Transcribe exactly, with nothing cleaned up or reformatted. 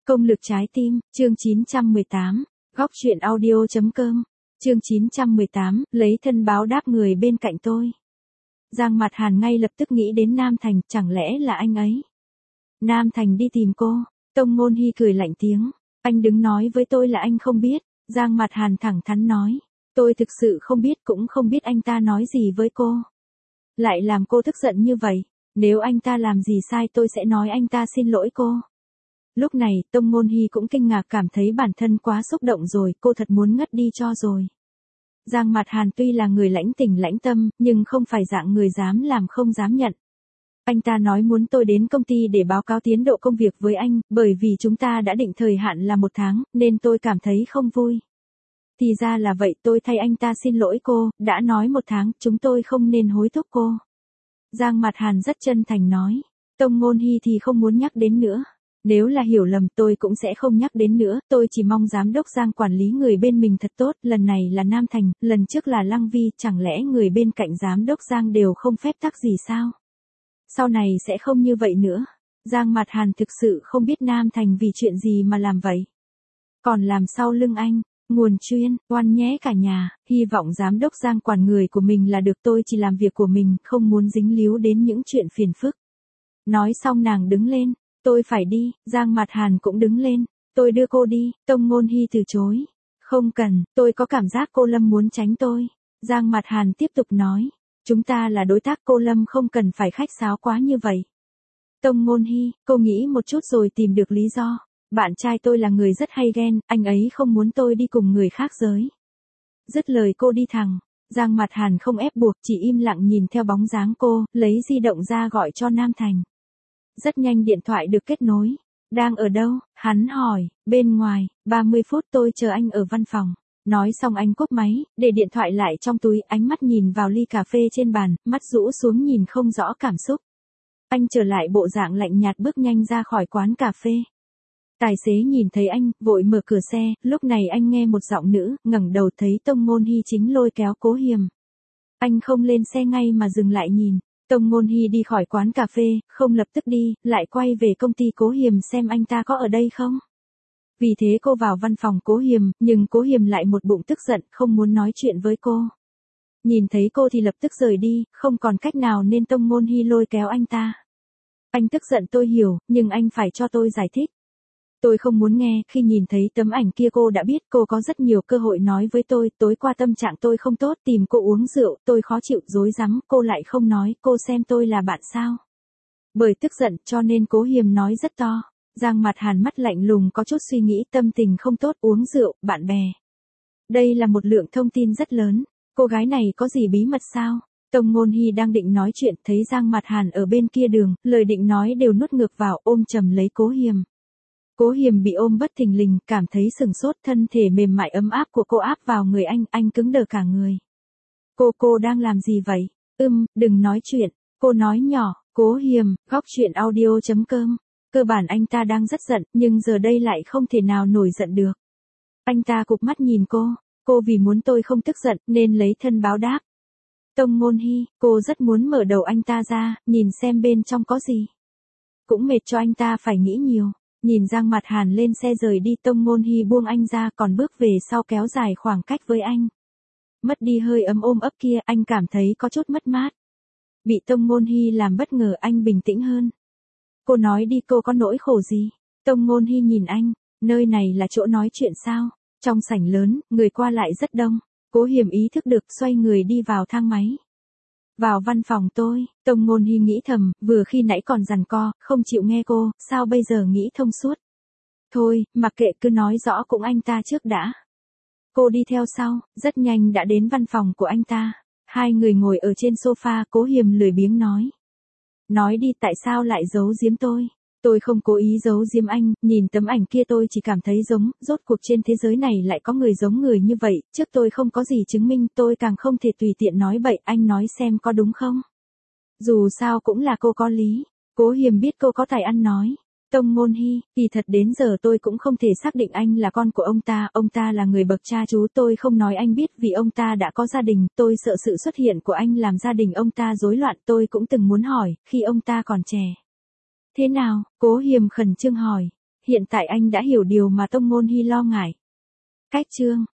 Công lực trái tim, chương chín trăm mười tám, góc truyện audio chấm com, chương chín trăm mười tám, lấy thân báo đáp người bên cạnh tôi. Giang Mạt Hàn ngay lập tức nghĩ đến Nam Thành, chẳng lẽ là anh ấy? Nam Thành đi tìm cô, Tông Ngôn Hy cười lạnh tiếng, anh đứng nói với tôi là anh không biết. Giang Mạt Hàn thẳng thắn nói, tôi thực sự không biết, cũng không biết anh ta nói gì với cô. Lại làm cô tức giận như vậy, nếu anh ta làm gì sai tôi sẽ nói anh ta xin lỗi cô. Lúc này, Tông Ngôn Hy cũng kinh ngạc, cảm thấy bản thân quá xúc động rồi, cô thật muốn ngất đi cho rồi. Giang Mạt Hàn tuy là người lãnh tình lãnh tâm, nhưng không phải dạng người dám làm không dám nhận. Anh ta nói muốn tôi đến công ty để báo cáo tiến độ công việc với anh, bởi vì chúng ta đã định thời hạn là một tháng, nên tôi cảm thấy không vui. Thì ra là vậy, tôi thay anh ta xin lỗi cô, đã nói một tháng, chúng tôi không nên hối thúc cô. Giang Mạt Hàn rất chân thành nói, Tông Ngôn Hy thì không muốn nhắc đến nữa. Nếu là hiểu lầm tôi cũng sẽ không nhắc đến nữa, tôi chỉ mong giám đốc Giang quản lý người bên mình thật tốt, lần này là Nam Thành, lần trước là Lăng Vi, chẳng lẽ người bên cạnh giám đốc Giang đều không phép tắc gì sao? Sau này sẽ không như vậy nữa. Giang Mạt Hàn thực sự không biết Nam Thành vì chuyện gì mà làm vậy. Còn làm sau lưng anh, nguồn chuyên, oan nhé cả nhà, hy vọng giám đốc Giang quản người của mình là được, tôi chỉ làm việc của mình, không muốn dính líu đến những chuyện phiền phức. Nói xong nàng đứng lên. Tôi phải đi, Giang Mạt Hàn cũng đứng lên, tôi đưa cô đi, Tông Ngôn Hy từ chối. Không cần, tôi có cảm giác cô Lâm muốn tránh tôi. Giang Mạt Hàn tiếp tục nói, chúng ta là đối tác, cô Lâm không cần phải khách sáo quá như vậy. Tông Ngôn Hy, cô nghĩ một chút rồi tìm được lý do. Bạn trai tôi là người rất hay ghen, anh ấy không muốn tôi đi cùng người khác giới. Dứt lời cô đi thẳng, Giang Mạt Hàn không ép buộc, chỉ im lặng nhìn theo bóng dáng cô, lấy di động ra gọi cho Nam Thành. Rất nhanh điện thoại được kết nối. Đang ở đâu? Hắn hỏi. Bên ngoài, ba mươi phút tôi chờ anh ở văn phòng. Nói xong anh cúp máy, để điện thoại lại trong túi, ánh mắt nhìn vào ly cà phê trên bàn, mắt rũ xuống nhìn không rõ cảm xúc. Anh trở lại bộ dạng lạnh nhạt, bước nhanh ra khỏi quán cà phê. Tài xế nhìn thấy anh, vội mở cửa xe, lúc này anh nghe một giọng nữ, ngẩng đầu thấy Tông Ngôn Hy chính lôi kéo Cố Hiềm. Anh không lên xe ngay mà dừng lại nhìn. Tông Ngôn Hy đi khỏi quán cà phê, không lập tức đi, lại quay về công ty Cố Hiềm xem anh ta có ở đây không. Vì thế cô vào văn phòng Cố Hiềm, nhưng Cố Hiềm lại một bụng tức giận, không muốn nói chuyện với cô. Nhìn thấy cô thì lập tức rời đi, không còn cách nào nên Tông Ngôn Hy lôi kéo anh ta. Anh tức giận tôi hiểu, nhưng anh phải cho tôi giải thích. Tôi không muốn nghe, khi nhìn thấy tấm ảnh kia cô đã biết cô có rất nhiều cơ hội nói với tôi, tối qua tâm trạng tôi không tốt, tìm cô uống rượu, tôi khó chịu, rối rắm, cô lại không nói, cô xem tôi là bạn sao? Bởi tức giận cho nên Cố Hiềm nói rất to. Giang Mạt Hàn mắt lạnh lùng, có chút suy nghĩ, tâm tình không tốt, uống rượu, bạn bè. Đây là một lượng thông tin rất lớn, cô gái này có gì bí mật sao? Tông Ngôn Hy đang định nói chuyện, thấy Giang Mạt Hàn ở bên kia đường, lời định nói đều nuốt ngược vào, ôm chầm lấy Cố Hiềm. Cố Hiềm bị ôm bất thình lình, cảm thấy sừng sốt, thân thể mềm mại ấm áp của cô áp vào người anh, anh cứng đờ cả người. Cô, cô đang làm gì vậy? Ưm, đừng nói chuyện, cô nói nhỏ. Cố Hiềm, góc truyện audio chấm com. Cơ bản anh ta đang rất giận, nhưng giờ đây lại không thể nào nổi giận được. Anh ta cụp mắt nhìn cô, cô vì muốn tôi không tức giận, nên lấy thân báo đáp. Tông Ngôn Hy, cô rất muốn mở đầu anh ta ra, nhìn xem bên trong có gì. Cũng mệt cho anh ta phải nghĩ nhiều. Nhìn Giang Mạt Hàn lên xe rời đi, Tông Ngôn Hy buông anh ra, còn bước về sau kéo dài khoảng cách với anh. Mất đi hơi ấm ôm ấp kia, anh cảm thấy có chút mất mát. Bị Tông Ngôn Hy làm bất ngờ, anh bình tĩnh hơn. Cô nói đi, cô có nỗi khổ gì? Tông Ngôn Hy nhìn anh, nơi này là chỗ nói chuyện sao? Trong sảnh lớn, người qua lại rất đông. Cố Hiềm ý thức được, xoay người đi vào thang máy. Vào văn phòng tôi, Tông Ngôn Hy nghĩ thầm, vừa khi nãy còn giằng co, không chịu nghe cô, sao bây giờ nghĩ thông suốt. Thôi, mặc kệ, cứ nói rõ cũng anh ta trước đã. Cô đi theo sau, rất nhanh đã đến văn phòng của anh ta. Hai người ngồi ở trên sofa, Cố Hiềm lười biếng nói. Nói đi, tại sao lại giấu giếm tôi? Tôi không cố ý giấu giếm anh, nhìn tấm ảnh kia tôi chỉ cảm thấy giống, rốt cuộc trên thế giới này lại có người giống người như vậy, trước tôi không có gì chứng minh, tôi càng không thể tùy tiện nói bậy, anh nói xem có đúng không? Dù sao cũng là cô có lý. Cố Hiềm biết cô có tài ăn nói. Tông Ngôn Hy, kỳ thật đến giờ tôi cũng không thể xác định anh là con của ông ta, ông ta là người bậc cha chú, tôi không nói anh biết vì ông ta đã có gia đình, tôi sợ sự xuất hiện của anh làm gia đình ông ta rối loạn, tôi cũng từng muốn hỏi, khi ông ta còn trẻ. Thế nào? Cố Hiềm khẩn trương hỏi. Hiện tại anh đã hiểu điều mà Tông Ngôn Hy lo ngại. Cách chương